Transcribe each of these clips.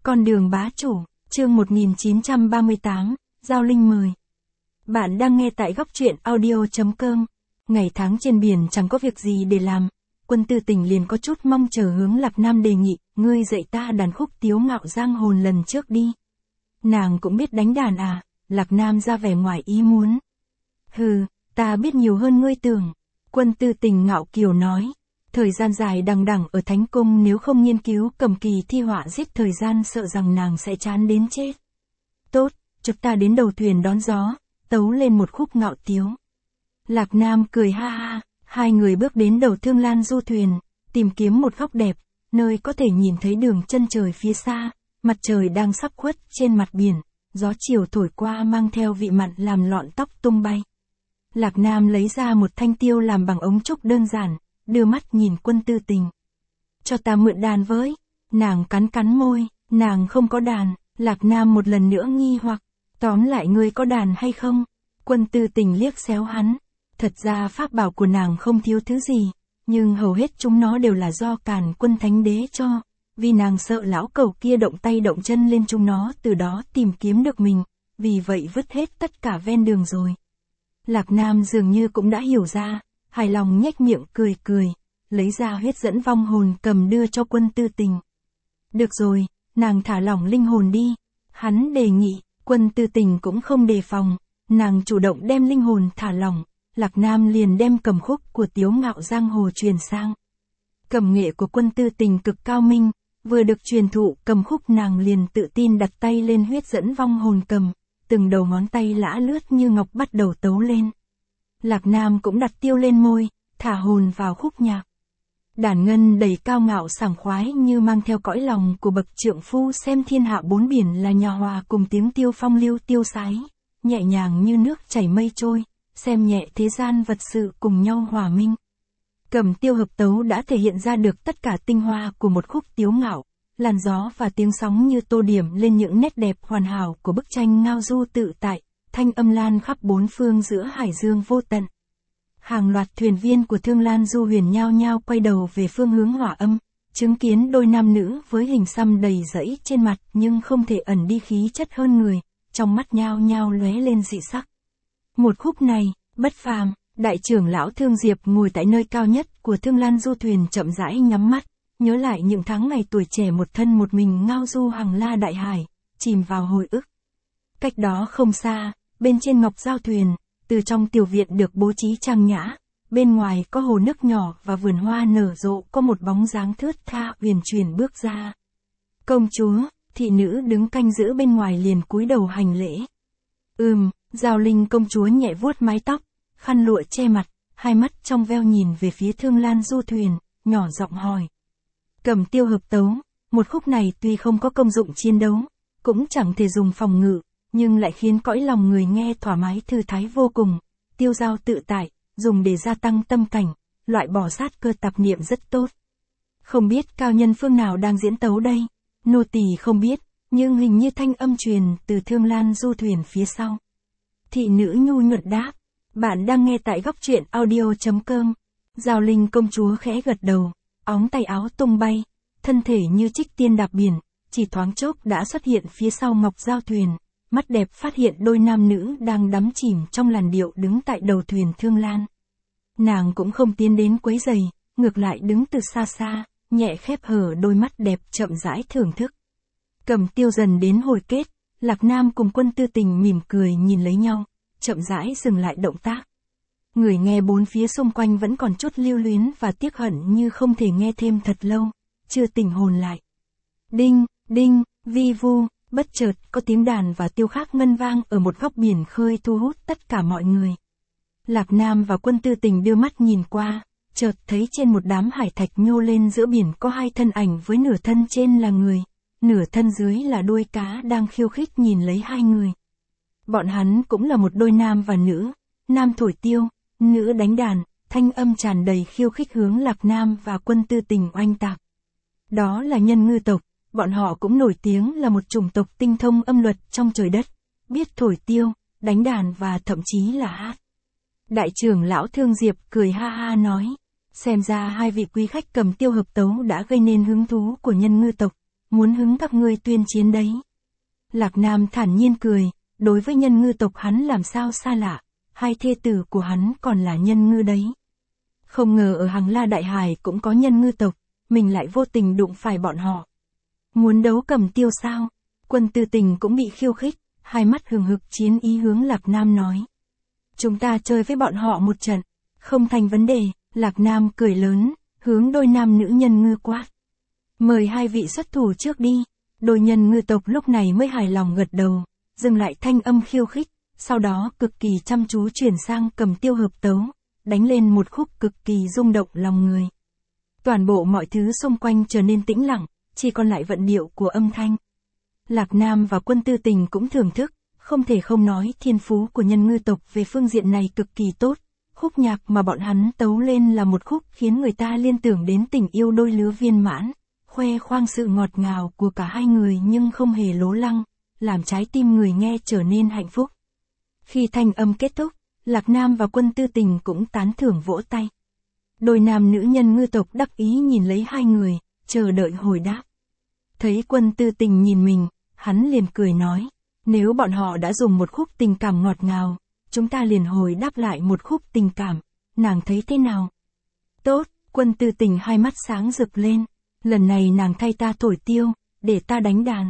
Con đường bá chủ, chương 1938, Giao Linh mời. Bạn đang nghe tại góc truyện audio.com. Ngày tháng trên biển chẳng có việc gì để làm. Quân Tư Tình liền có chút mong chờ hướng Lạc Nam đề nghị, ngươi dạy ta đàn khúc tiếu ngạo giang hồn lần trước đi. Nàng cũng biết đánh đàn à, Lạc Nam ra vẻ ngoài ý muốn. Hừ, ta biết nhiều hơn ngươi tưởng. Quân Tư Tình ngạo kiều nói. Thời gian dài đằng đẵng ở Thánh Cung, nếu không nghiên cứu cầm kỳ thi họa giết thời gian sợ rằng nàng sẽ chán đến chết. Tốt, chúng ta đến đầu thuyền đón gió, tấu lên một khúc ngạo tiếu. Lạc Nam cười ha ha, hai người bước đến đầu Thương Lan du thuyền, tìm kiếm một góc đẹp, nơi có thể nhìn thấy đường chân trời phía xa, mặt trời đang sắp khuất trên mặt biển, gió chiều thổi qua mang theo vị mặn làm lọn tóc tung bay. Lạc Nam lấy ra một thanh tiêu làm bằng ống trúc đơn giản, đưa mắt nhìn Quân Tư Tình. Cho ta mượn đàn với. Nàng cắn cắn môi, nàng không có đàn. Lạc Nam một lần nữa nghi hoặc, tóm lại ngươi có đàn hay không? Quân Tư Tình liếc xéo hắn. Thật ra pháp bảo của nàng không thiếu thứ gì, nhưng hầu hết chúng nó đều là do Càn Quân Thánh Đế cho, vì nàng sợ lão cẩu kia động tay động chân lên chúng nó, từ đó tìm kiếm được mình, vì vậy vứt hết tất cả ven đường rồi. Lạc Nam dường như cũng đã hiểu ra, hài lòng nhếch miệng cười cười, lấy ra huyết dẫn vong hồn cầm đưa cho Quân Tư Tình. Được rồi, nàng thả lỏng linh hồn đi. Hắn đề nghị, Quân Tư Tình cũng không đề phòng, nàng chủ động đem linh hồn thả lỏng, Lạc Nam liền đem cầm khúc của tiếu ngạo giang hồ truyền sang. Cầm nghệ của Quân Tư Tình cực cao minh, vừa được truyền thụ cầm khúc nàng liền tự tin đặt tay lên huyết dẫn vong hồn cầm, từng đầu ngón tay lã lướt như ngọc bắt đầu tấu lên. Lạc Nam cũng đặt tiêu lên môi, thả hồn vào khúc nhạc. Đàn ngân đầy cao ngạo sảng khoái như mang theo cõi lòng của bậc trượng phu xem thiên hạ bốn biển là nhà hòa cùng tiếng tiêu phong lưu tiêu sái, nhẹ nhàng như nước chảy mây trôi, xem nhẹ thế gian vật sự cùng nhau hòa minh. Cầm tiêu hợp tấu đã thể hiện ra được tất cả tinh hoa của một khúc tiếu ngạo, làn gió và tiếng sóng như tô điểm lên những nét đẹp hoàn hảo của bức tranh ngao du tự tại, thanh âm lan khắp bốn phương giữa hải dương vô tận. Hàng loạt thuyền viên của Thương Lan du huyền nhao nhao quay đầu về phương hướng hỏa âm, chứng kiến đôi nam nữ với hình xăm đầy rẫy trên mặt nhưng không thể ẩn đi khí chất hơn người, trong mắt nhao nhao lóe lên dị sắc. Một khúc này, bất phàm. Đại trưởng lão Thương Diệp ngồi tại nơi cao nhất của Thương Lan du thuyền chậm rãi nhắm mắt, nhớ lại những tháng ngày tuổi trẻ một thân một mình ngao du hàng la đại hải, chìm vào hồi ức. Cách đó không xa, bên trên ngọc giao thuyền, từ trong tiểu viện được bố trí trang nhã, bên ngoài có hồ nước nhỏ và vườn hoa nở rộ, có một bóng dáng thướt tha huyền chuyển bước ra. Công chúa, thị nữ đứng canh giữ bên ngoài liền cúi đầu hành lễ. Giao Linh công chúa nhẹ vuốt mái tóc, khăn lụa che mặt, hai mắt trong veo nhìn về phía Thương Lan du thuyền, nhỏ giọng hỏi. Cầm tiêu hợp tấu, một khúc này tuy không có công dụng chiến đấu, cũng chẳng thể dùng phòng ngự, nhưng lại khiến cõi lòng người nghe thoải mái thư thái vô cùng, tiêu dao tự tại, dùng để gia tăng tâm cảnh, loại bỏ sát cơ tạp niệm rất tốt. Không biết cao nhân phương nào đang diễn tấu đây, nô tỳ không biết, nhưng hình như thanh âm truyền từ Thương Lan du thuyền phía sau. Thị nữ nhu nhuận đáp. Bạn đang nghe tại góc truyện audio.com. Giao Linh công chúa khẽ gật đầu, óng tay áo tung bay, thân thể như trích tiên đạp biển, chỉ thoáng chốc đã xuất hiện phía sau ngọc giao thuyền, mắt đẹp phát hiện đôi nam nữ đang đắm chìm trong làn điệu đứng tại đầu thuyền Thương Lan. Nàng cũng không tiến đến quấy rầy, ngược lại đứng từ xa xa, nhẹ khép hở đôi mắt đẹp chậm rãi thưởng thức. Cầm tiêu dần đến hồi kết, Lạc Nam cùng Quân Tư Tình mỉm cười nhìn lấy nhau, chậm rãi dừng lại động tác. Người nghe bốn phía xung quanh vẫn còn chút lưu luyến và tiếc hận như không thể nghe thêm thật lâu, chưa tỉnh hồn lại. Đinh, đinh, vi vu, bất chợt có tiếng đàn và tiêu khác ngân vang ở một góc biển khơi thu hút tất cả mọi người. Lạc Nam và Quân Tư Tình đưa mắt nhìn qua, chợt thấy trên một đám hải thạch nhô lên giữa biển có hai thân ảnh với nửa thân trên là người, nửa thân dưới là đuôi cá đang khiêu khích nhìn lấy hai người. Bọn hắn cũng là một đôi nam và nữ, nam thổi tiêu, nữ đánh đàn, thanh âm tràn đầy khiêu khích hướng Lạc Nam và Quân Tư Tình oanh tạc. Đó là nhân ngư tộc, bọn họ cũng nổi tiếng là một chủng tộc tinh thông âm luật trong trời đất, biết thổi tiêu, đánh đàn và thậm chí là hát. Đại trưởng lão Thương Diệp cười ha ha nói, xem ra hai vị quý khách cầm tiêu hợp tấu đã gây nên hứng thú của nhân ngư tộc, muốn hứng các ngươi tuyên chiến đấy. Lạc Nam thản nhiên cười, đối với nhân ngư tộc hắn làm sao xa lạ, hai thê tử của hắn còn là nhân ngư đấy. Không ngờ ở Hằng La Đại Hải cũng có nhân ngư tộc, mình lại vô tình đụng phải bọn họ. Muốn đấu Cầm Tiêu sao? Quân Tư Tình cũng bị khiêu khích, hai mắt hừng hực chiến ý hướng Lạc Nam nói. Chúng ta chơi với bọn họ một trận, không thành vấn đề. Lạc Nam cười lớn, hướng đôi nam nữ nhân ngư quát. Mời hai vị xuất thủ trước đi. Đôi nhân ngư tộc lúc này mới hài lòng gật đầu, dừng lại thanh âm khiêu khích, sau đó cực kỳ chăm chú chuyển sang Cầm Tiêu hợp tấu, đánh lên một khúc cực kỳ rung động lòng người. Toàn bộ mọi thứ xung quanh trở nên tĩnh lặng, chỉ còn lại vận điệu của âm thanh. Lạc Nam và Quân Tư Tình cũng thưởng thức, không thể không nói thiên phú của nhân ngư tộc về phương diện này cực kỳ tốt. Khúc nhạc mà bọn hắn tấu lên là một khúc khiến người ta liên tưởng đến tình yêu đôi lứa viên mãn, khoe khoang sự ngọt ngào của cả hai người nhưng không hề lố lăng, làm trái tim người nghe trở nên hạnh phúc. Khi thanh âm kết thúc, Lạc Nam và Quân Tư Tình cũng tán thưởng vỗ tay. Đôi nam nữ nhân ngư tộc đắc ý nhìn lấy hai người, chờ đợi hồi đáp. Thấy Quân Tư Tình nhìn mình, hắn liền cười nói, nếu bọn họ đã dùng một khúc tình cảm ngọt ngào, chúng ta liền hồi đáp lại một khúc tình cảm, nàng thấy thế nào? Tốt, Quân Tư Tình hai mắt sáng rực lên, lần này nàng thay ta thổi tiêu, để ta đánh đàn.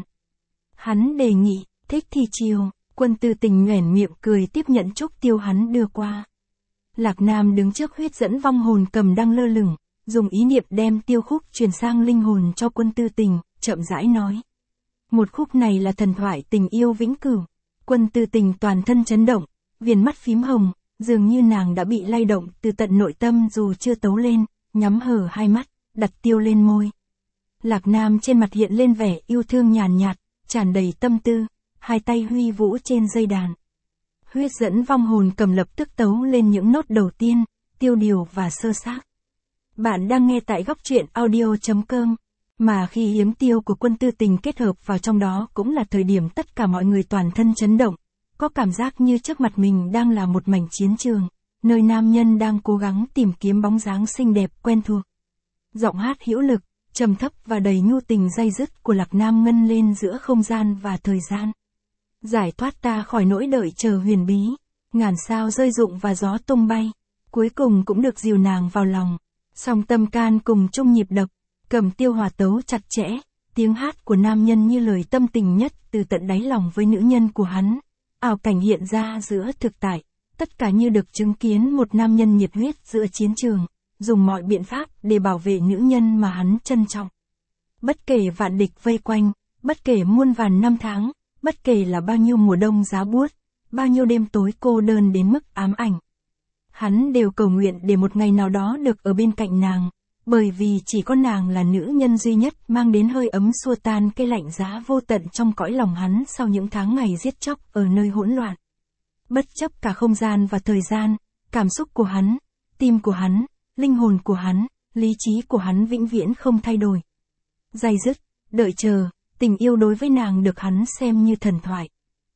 Hắn đề nghị, thích thì chiều, Quân Tư Tình nhoẻn miệng cười tiếp nhận trúc tiêu hắn đưa qua. Lạc Nam đứng trước huyết dẫn vong hồn cầm đang lơ lửng, dùng ý niệm đem tiêu khúc truyền sang linh hồn cho Quân Tư Tình, chậm rãi nói. Một khúc này là thần thoại tình yêu vĩnh cửu. Quân Tư Tình toàn thân chấn động, viền mắt phím hồng, dường như nàng đã bị lay động từ tận nội tâm dù chưa tấu lên, nhắm hờ hai mắt, đặt tiêu lên môi. Lạc Nam trên mặt hiện lên vẻ yêu thương nhàn nhạt, tràn đầy tâm tư, hai tay huy vũ trên dây đàn. Huyết dẫn vong hồn cầm lập tức tấu lên những nốt đầu tiên, tiêu điều và sơ xác. Bạn đang nghe tại góc truyện audio.com, mà khi hiếm tiêu của Quân Tư Tình kết hợp vào trong đó cũng là thời điểm tất cả mọi người toàn thân chấn động, có cảm giác như trước mặt mình đang là một mảnh chiến trường, nơi nam nhân đang cố gắng tìm kiếm bóng dáng xinh đẹp quen thuộc. Giọng hát hữu lực, trầm thấp và đầy nhu tình day dứt của Lạc Nam ngân lên giữa không gian và thời gian. Giải thoát ta khỏi nỗi đợi chờ huyền bí, ngàn sao rơi rụng và gió tung bay, cuối cùng cũng được dìu nàng vào lòng. Song tâm can cùng chung nhịp đập, Cầm Tiêu hòa tấu chặt chẽ, tiếng hát của nam nhân như lời tâm tình nhất từ tận đáy lòng với nữ nhân của hắn. Ảo cảnh hiện ra giữa thực tại, tất cả như được chứng kiến một nam nhân nhiệt huyết giữa chiến trường, dùng mọi biện pháp để bảo vệ nữ nhân mà hắn trân trọng. Bất kể vạn địch vây quanh, bất kể muôn vàn năm tháng, bất kể là bao nhiêu mùa đông giá buốt, bao nhiêu đêm tối cô đơn đến mức ám ảnh. Hắn đều cầu nguyện để một ngày nào đó được ở bên cạnh nàng, bởi vì chỉ có nàng là nữ nhân duy nhất mang đến hơi ấm xua tan cái lạnh giá vô tận trong cõi lòng hắn sau những tháng ngày giết chóc ở nơi hỗn loạn. Bất chấp cả không gian và thời gian, cảm xúc của hắn, tim của hắn, linh hồn của hắn, lý trí của hắn vĩnh viễn không thay đổi. Day dứt, đợi chờ, tình yêu đối với nàng được hắn xem như thần thoại.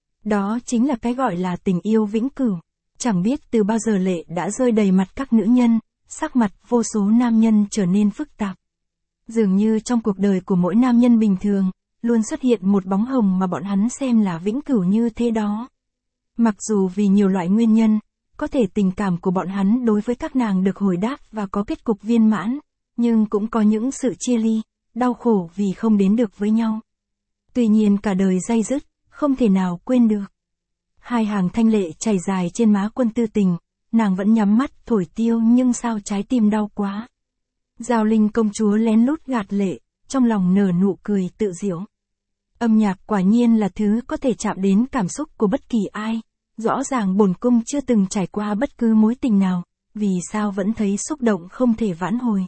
Đó chính là cái gọi là tình yêu vĩnh cửu. Chẳng biết từ bao giờ lệ đã rơi đầy mặt các nữ nhân, sắc mặt vô số nam nhân trở nên phức tạp. Dường như trong cuộc đời của mỗi nam nhân bình thường, luôn xuất hiện một bóng hồng mà bọn hắn xem là vĩnh cửu như thế đó. Mặc dù vì nhiều loại nguyên nhân, có thể tình cảm của bọn hắn đối với các nàng được hồi đáp và có kết cục viên mãn, nhưng cũng có những sự chia ly, đau khổ vì không đến được với nhau. Tuy nhiên cả đời day dứt, không thể nào quên được. Hai hàng thanh lệ chảy dài trên má Quân Tư Tình, nàng vẫn nhắm mắt thổi tiêu nhưng sao trái tim đau quá. Giao Linh công chúa lén lút gạt lệ, trong lòng nở nụ cười tự giễu. Âm nhạc quả nhiên là thứ có thể chạm đến cảm xúc của bất kỳ ai. Rõ ràng bổn cung chưa từng trải qua bất cứ mối tình nào, vì sao vẫn thấy xúc động không thể vãn hồi.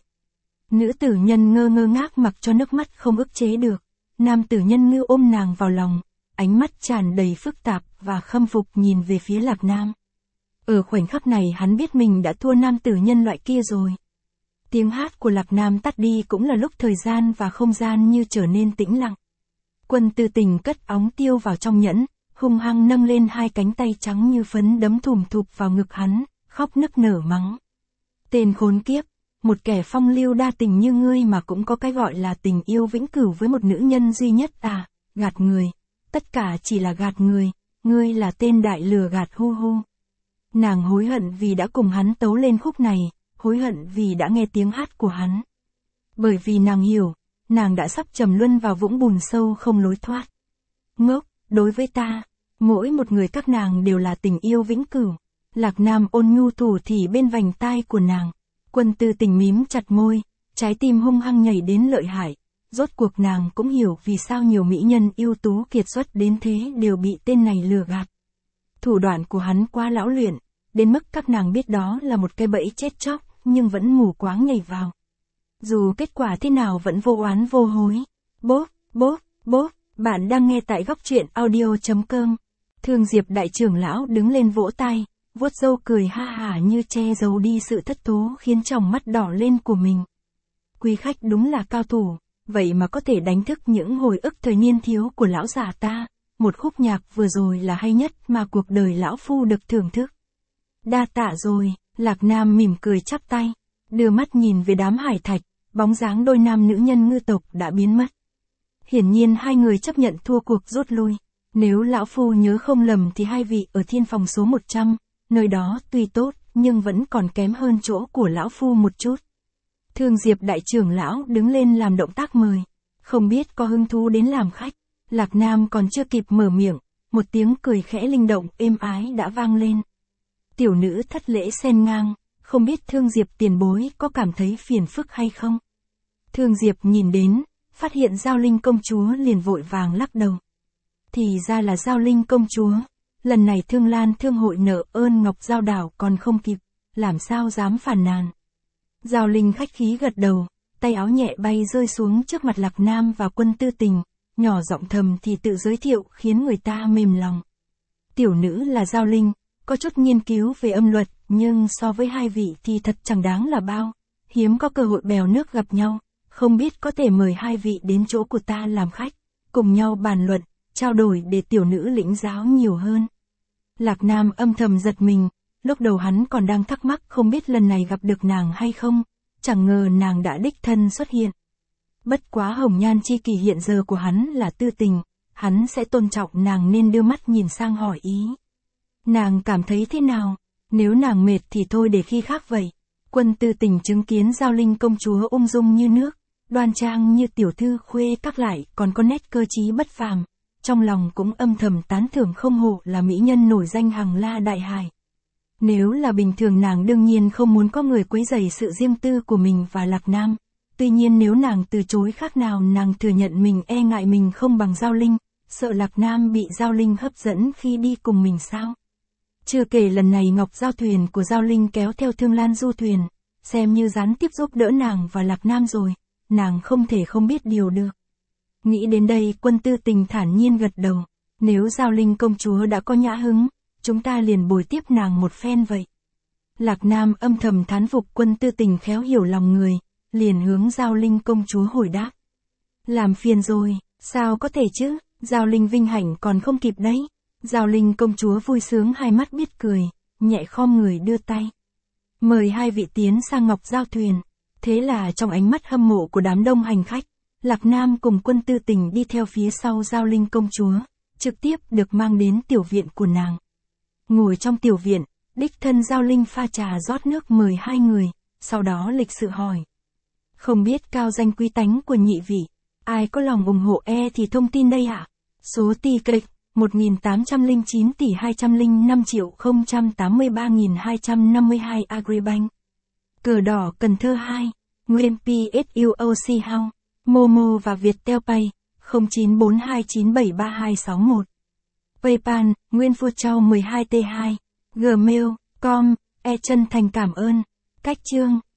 Nữ tử nhân ngơ ngác mặc cho nước mắt không ức chế được. Nam tử nhân ngư ôm nàng vào lòng, ánh mắt tràn đầy phức tạp và khâm phục nhìn về phía Lạc Nam. Ở khoảnh khắc này hắn biết mình đã thua nam tử nhân loại kia rồi. Tiếng hát của Lạc Nam tắt đi cũng là lúc thời gian và không gian như trở nên tĩnh lặng. Quân Tư Tình cất óng tiêu vào trong nhẫn, hung hăng nâng lên hai cánh tay trắng như phấn đấm thùm thụp vào ngực hắn, khóc nức nở mắng. Tên khốn kiếp, một kẻ phong lưu đa tình như ngươi mà cũng có cái gọi là tình yêu vĩnh cửu với một nữ nhân duy nhất à, gạt người, tất cả chỉ là gạt người, ngươi là tên đại lừa gạt hu hu. Nàng hối hận vì đã cùng hắn tấu lên khúc này, hối hận vì đã nghe tiếng hát của hắn. Bởi vì nàng hiểu, nàng đã sắp trầm luân vào vũng bùn sâu không lối thoát. Ngốc, đối với ta, mỗi một người các nàng đều là tình yêu vĩnh cửu. Lạc Nam ôn nhu thủ thì bên vành tai của nàng. Quân Tư Tình mím chặt môi, trái tim hung hăng nhảy đến lợi hại. Rốt cuộc nàng cũng hiểu vì sao nhiều mỹ nhân ưu tú kiệt xuất đến thế đều bị tên này lừa gạt. Thủ đoạn của hắn quá lão luyện, đến mức các nàng biết đó là một cái bẫy chết chóc, nhưng vẫn mù quáng nhảy vào. Dù kết quả thế nào vẫn vô oán vô hối. Bốp, bốp, bốp, bạn đang nghe tại góc truyện audio.com. Thương Diệp đại trưởng lão đứng lên vỗ tay, vuốt râu cười ha hả như che giấu đi sự thất thố khiến tròng mắt đỏ lên của mình. Quý khách đúng là cao thủ, vậy mà có thể đánh thức những hồi ức thời niên thiếu của lão già ta. Một khúc nhạc vừa rồi là hay nhất mà cuộc đời lão phu được thưởng thức. Đa tạ rồi, Lạc Nam mỉm cười chắp tay, đưa mắt nhìn về đám hải thạch, bóng dáng đôi nam nữ nhân ngư tộc đã biến mất. Hiển nhiên hai người chấp nhận thua cuộc rút lui. Nếu lão phu nhớ không lầm thì hai vị ở thiên phòng số 100, nơi đó tuy tốt, nhưng vẫn còn kém hơn chỗ của lão phu một chút. Thương Diệp đại trưởng lão đứng lên làm động tác mời, không biết có hứng thú đến làm khách. Lạc Nam còn chưa kịp mở miệng, một tiếng cười khẽ linh động êm ái đã vang lên. Tiểu nữ thất lễ xen ngang, không biết Thương Diệp tiền bối có cảm thấy phiền phức hay không? Thương Diệp nhìn đến, phát hiện Giao Linh công chúa liền vội vàng lắc đầu. Thì ra là Giao Linh công chúa, lần này Thương Lan thương hội nợ ơn Ngọc Giao đảo còn không kịp, làm sao dám phàn nàn. Giao Linh khách khí gật đầu, tay áo nhẹ bay rơi xuống trước mặt Lạc Nam và Quân Tư Tình, nhỏ giọng thầm thì tự giới thiệu khiến người ta mềm lòng. Tiểu nữ là Giao Linh, có chút nghiên cứu về âm luật, nhưng so với hai vị thì thật chẳng đáng là bao, hiếm có cơ hội bèo nước gặp nhau, không biết có thể mời hai vị đến chỗ của ta làm khách, cùng nhau bàn luận, trao đổi để tiểu nữ lĩnh giáo nhiều hơn. Lạc Nam âm thầm giật mình, lúc đầu hắn còn đang thắc mắc không biết lần này gặp được nàng hay không, chẳng ngờ nàng đã đích thân xuất hiện. Bất quá hồng nhan chi kỷ hiện giờ của hắn là Tư Tình, hắn sẽ tôn trọng nàng nên đưa mắt nhìn sang hỏi ý. Nàng cảm thấy thế nào? Nếu nàng mệt thì thôi để khi khác vậy. Quân Tư Tình chứng kiến Giao Linh công chúa ung dung như nước, đoan trang như tiểu thư khuê các lại còn có nét cơ trí bất phàm. Trong lòng cũng âm thầm tán thưởng không hổ là mỹ nhân nổi danh hàng la đại hải. Nếu là bình thường nàng đương nhiên không muốn có người quấy rầy sự riêng tư của mình và Lạc Nam. Tuy nhiên nếu nàng từ chối khác nào nàng thừa nhận mình e ngại mình không bằng Giao Linh, sợ Lạc Nam bị Giao Linh hấp dẫn khi đi cùng mình sao. Chưa kể lần này Ngọc Giao thuyền của Giao Linh kéo theo Thương Lan du thuyền, xem như gián tiếp giúp đỡ nàng và Lạc Nam rồi, nàng không thể không biết điều được. Nghĩ đến đây Quân Tư Tình thản nhiên gật đầu, nếu Giao Linh công chúa đã có nhã hứng, chúng ta liền bồi tiếp nàng một phen vậy. Lạc Nam âm thầm thán phục Quân Tư Tình khéo hiểu lòng người, liền hướng Giao Linh công chúa hồi đáp. Làm phiền rồi, sao có thể chứ, Giao Linh vinh hạnh còn không kịp đấy. Giao Linh công chúa vui sướng hai mắt biết cười, nhẹ khom người đưa tay. Mời hai vị tiến sang Ngọc Giao thuyền. Thế là trong ánh mắt hâm mộ của đám đông hành khách, Lạc Nam cùng Quân Tư Tình đi theo phía sau Giao Linh công chúa, trực tiếp được mang đến tiểu viện của nàng. Ngồi trong tiểu viện, đích thân Giao Linh pha trà rót nước mời hai người, sau đó lịch sự hỏi. Không biết cao danh quý tánh của nhị vị, ai có lòng ủng hộ thì thông tin đây ạ. Số ti kịch 1809 tỷ 205 triệu 083.252 Agribank. Cờ đỏ Cần Thơ 2, Nguyên PSUOC House, Momo và Viettel Pay, 0942973261. PayPal, Nguyên Phu Châu 12T2, Gmail, com, chân thành cảm ơn. Cách chương.